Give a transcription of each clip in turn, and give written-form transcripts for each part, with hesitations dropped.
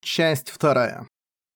Часть вторая.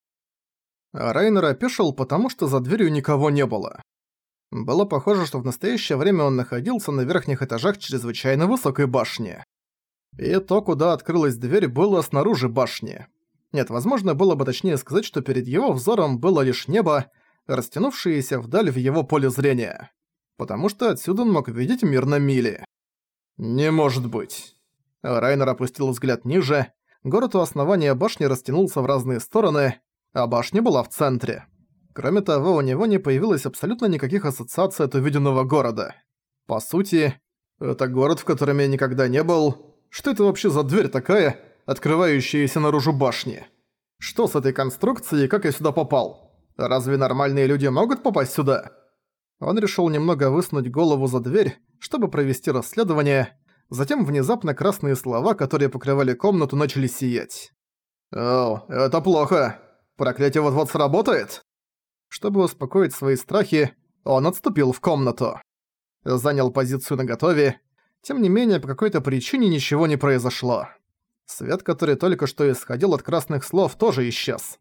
Райнер опешил, потому что за дверью никого не было. Было похоже, что в настоящее время он находился на верхних этажах чрезвычайно высокой башни. И то, куда открылась дверь, было снаружи башни. Нет, возможно, было бы точнее сказать, что перед его взором было лишь небо, растянувшееся вдаль в его поле зрения. Потому что отсюда он мог видеть мир на мили. «Не может быть». Райнер опустил взгляд ниже. Город у основания башни растянулся в разные стороны, а башня была в центре. Кроме того, у него не появилось абсолютно никаких ассоциаций от увиденного города. По сути, это город, в котором я никогда не был. Что это вообще за дверь такая, открывающаяся наружу башни? Что с этой конструкцией и как я сюда попал? Разве нормальные люди могут попасть сюда? Он решил немного высунуть голову за дверь, чтобы провести расследование. Затем внезапно красные слова, которые покрывали комнату, начали сиять. «О, это плохо. Проклятие вот-вот сработает?» Чтобы успокоить свои страхи, он отступил в комнату. Занял позицию наготове. Тем не менее, по какой-то причине ничего не произошло. Свет, который только что исходил от красных слов, тоже исчез.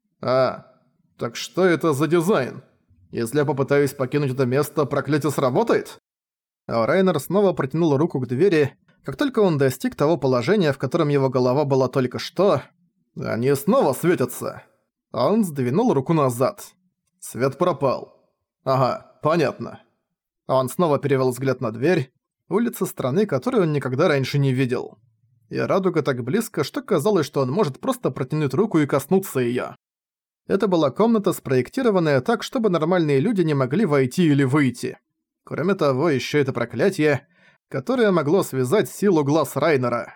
Так что это за дизайн? Если я попытаюсь покинуть это место, проклятие сработает?» Райнер снова протянул руку к двери. Как только он достиг того положения, в котором его голова была только что, они снова светятся. Он сдвинул руку назад. Свет пропал. Ага, понятно. Он снова перевел взгляд на дверь, улицы страны, которую он никогда раньше не видел. И радуга так близко, что казалось, что он может просто протянуть руку и коснуться её. Это была комната, спроектированная так, чтобы нормальные люди не могли войти или выйти. Кроме того, ещё это проклятие, которое могло связать силу глаз Райнера.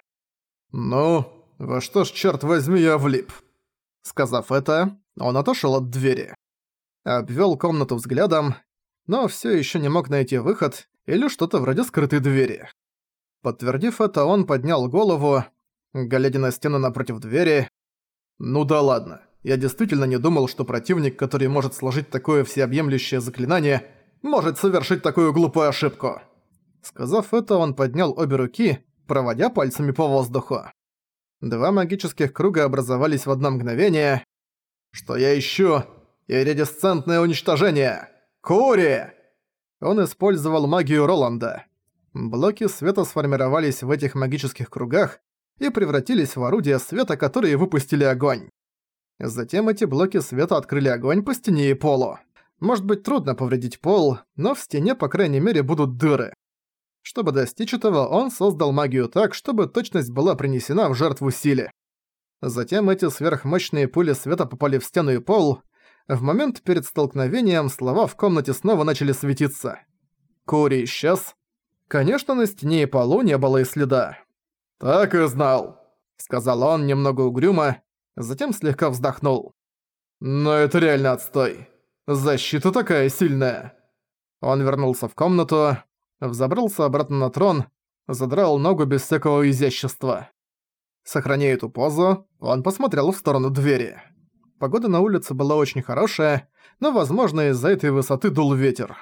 «Ну, во что ж, чёрт возьми, я влип?» Сказав это, он отошёл от двери. Обвёл комнату взглядом, но всё ещё не мог найти выход или что-то вроде скрытой двери. Подтвердив это, он поднял голову, глядя на стену напротив двери. «Ну да ладно, я действительно не думал, что противник, который может сложить такое всеобъемлющее заклинание, может совершить такую глупую ошибку». Сказав это, он поднял обе руки, проводя пальцами по воздуху. Два магических круга образовались в одно мгновение. «Что я ищу? Иридесцентное уничтожение! Кури!» Он использовал магию Роланда. Блоки света сформировались в этих магических кругах и превратились в орудия света, которые выпустили огонь. Затем эти блоки света открыли огонь по стене и полу. Может быть, трудно повредить пол, но в стене, по крайней мере, будут дыры. Чтобы достичь этого, он создал магию так, чтобы точность была принесена в жертву силе. Затем эти сверхмощные пули света попали в стену и пол. В момент перед столкновением слова в комнате снова начали светиться. Кури исчез. Конечно, на стене и полу не было и следа. «Так и знал», — сказал он немного угрюмо, затем слегка вздохнул. «Но это реально отстой. Защита такая сильная». Он вернулся в комнату, взобрался обратно на трон, задрал ногу без всякого изящества. Сохраняя эту позу, он посмотрел в сторону двери. Погода на улице была очень хорошая, но, возможно, из-за этой высоты дул ветер.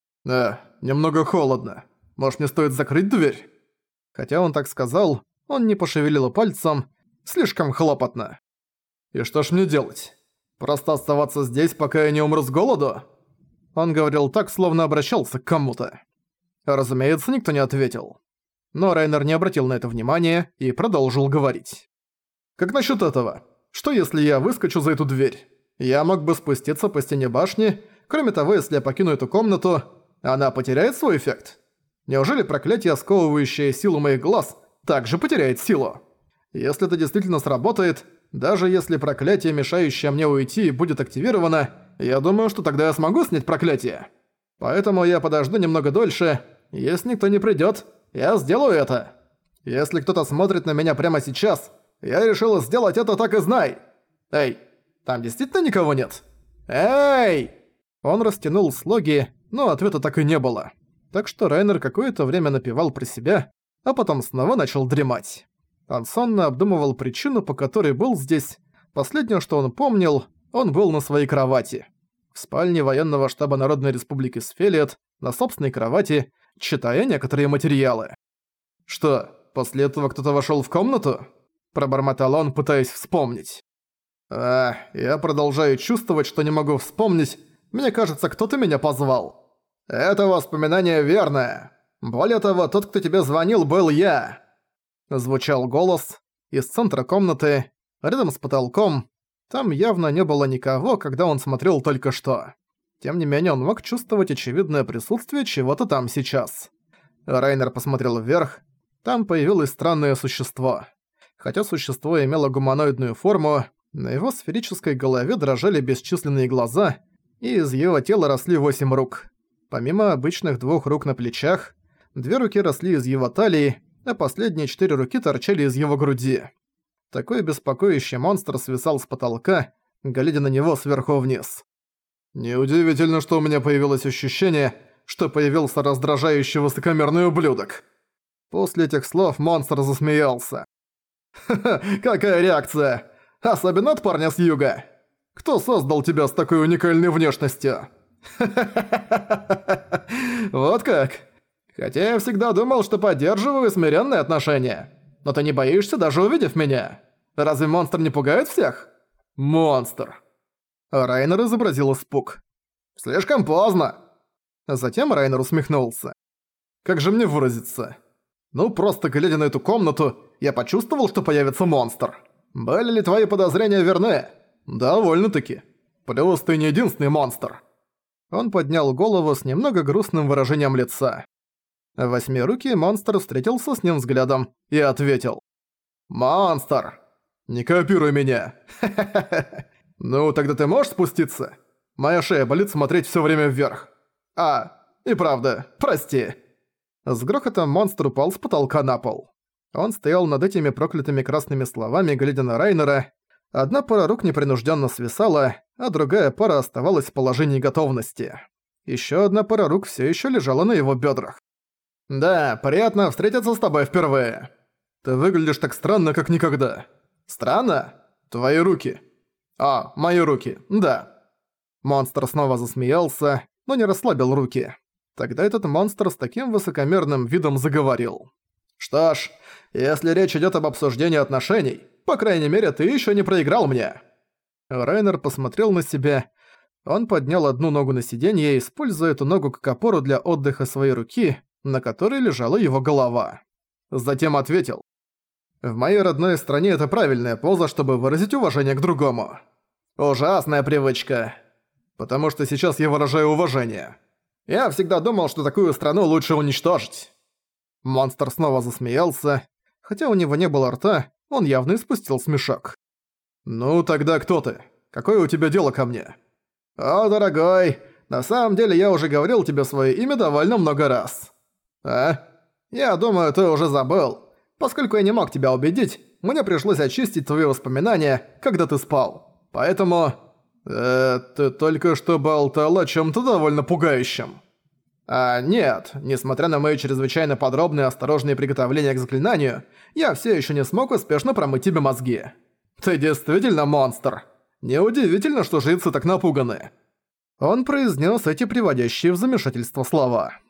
Немного холодно. Может, мне стоит закрыть дверь?» Хотя он так сказал, он не пошевелил пальцем, слишком хлопотно. «И что ж мне делать? Просто оставаться здесь, пока я не умру с голоду?» Он говорил так, словно обращался к кому-то. Разумеется, никто не ответил. Но Райнер не обратил на это внимания и продолжил говорить. «Как насчет этого? Что если я выскочу за эту дверь? Я мог бы спуститься по стене башни. Кроме того, если я покину эту комнату, она потеряет свой эффект. Неужели проклятие, сковывающее силу моих глаз, также потеряет силу? Если это действительно сработает, даже если проклятие, мешающее мне уйти, будет активировано, я думаю, что тогда я смогу снять проклятие. Поэтому я подожду немного дольше. Если никто не придёт, я сделаю это. Если кто-то смотрит на меня прямо сейчас, я решил сделать это, так и знай. Эй, там действительно никого нет? Эй!» Он растянул слоги, но ответа так и не было. Так что Райнер какое-то время напевал про себя, а потом снова начал дремать. Он сонно обдумывал причину, по которой был здесь. Последнее, что он помнил, он был на своей кровати. В спальне военного штаба Народной Республики Сфелиет, на собственной кровати, читая некоторые материалы. «Что, после этого кто-то вошёл в комнату?» – пробормотал он, пытаясь вспомнить. Я продолжаю чувствовать, что не могу вспомнить. Мне кажется, кто-то меня позвал. Это воспоминание верное. Более того, тот, кто тебе звонил, был я. Звучал голос из центра комнаты, рядом с потолком. Там явно не было никого, когда он смотрел только что. Тем не менее, он мог чувствовать очевидное присутствие чего-то там сейчас. Райнер посмотрел вверх. Там появилось странное существо. Хотя существо имело гуманоидную форму, на его сферической голове дрожали бесчисленные глаза, и из его тела росли 8 рук. Помимо обычных 2 рук на плечах, 2 руки росли из его талии, а последние 4 руки торчали из его груди. Такой беспокоящий монстр свисал с потолка, глядя на него сверху вниз. «Неудивительно, что у меня появилось ощущение, что появился раздражающий высокомерный ублюдок». После этих слов монстр засмеялся. «Ха-ха, какая реакция! Особенно от парня с юга! Кто создал тебя с такой уникальной внешностью?» «Ха-ха-ха-ха-ха! Вот как! Хотя я всегда думал, что поддерживаю смиренные отношения. Но ты не боишься, даже увидев меня? Разве монстр не пугает всех?» «Монстр!» Райнер изобразил испуг. «Слишком поздно!» Затем Райнер усмехнулся. «Как же мне выразиться? Ну, просто глядя на эту комнату, я почувствовал, что появится монстр. Были ли твои подозрения верны? Довольно-таки. Плюс ты не единственный монстр». Он поднял голову с немного грустным выражением лица. Восьмирукий монстр встретился с ним взглядом и ответил. «Монстр! Не копируй меня! Ха-ха-ха! Ну, тогда ты можешь спуститься? Моя шея болит смотреть всё время вверх. И правда, прости». С грохотом монстр упал с потолка на пол. Он стоял над этими проклятыми красными словами, глядя на Райнера. Одна пара рук непринужденно свисала, а другая пара оставалась в положении готовности. Еще одна пара рук все еще лежала на его бедрах. «Да, приятно встретиться с тобой впервые. Ты выглядишь так странно, как никогда». «Странно? Твои руки». Мои руки, да». Монстр снова засмеялся, но не расслабил руки. Тогда этот монстр с таким высокомерным видом заговорил. «Что ж, если речь идёт об обсуждении отношений, по крайней мере, ты ещё не проиграл мне». Райнер посмотрел на себя. Он поднял одну ногу на сиденье, используя эту ногу как опору для отдыха своей руки, на которой лежала его голова. Затем ответил. «В моей родной стране это правильная поза, чтобы выразить уважение к другому. Ужасная привычка. Потому что сейчас я выражаю уважение. Я всегда думал, что такую страну лучше уничтожить». Монстр снова засмеялся. Хотя у него не было рта, он явно испустил смешок. «Ну тогда кто ты? Какое у тебя дело ко мне?» «О, дорогой, на самом деле я уже говорил тебе своё имя довольно много раз». Я думаю, ты уже забыл. Поскольку я не мог тебя убедить, мне пришлось очистить твои воспоминания, когда ты спал. Поэтому... ты только что болтал о чём-то довольно пугающем». Нет, несмотря на мои чрезвычайно подробные и осторожные приготовления к заклинанию, я всё ещё не смог успешно промыть тебе мозги. Ты действительно монстр. Неудивительно, что жрецы так напуганы. Он произнес эти приводящие в замешательство слова.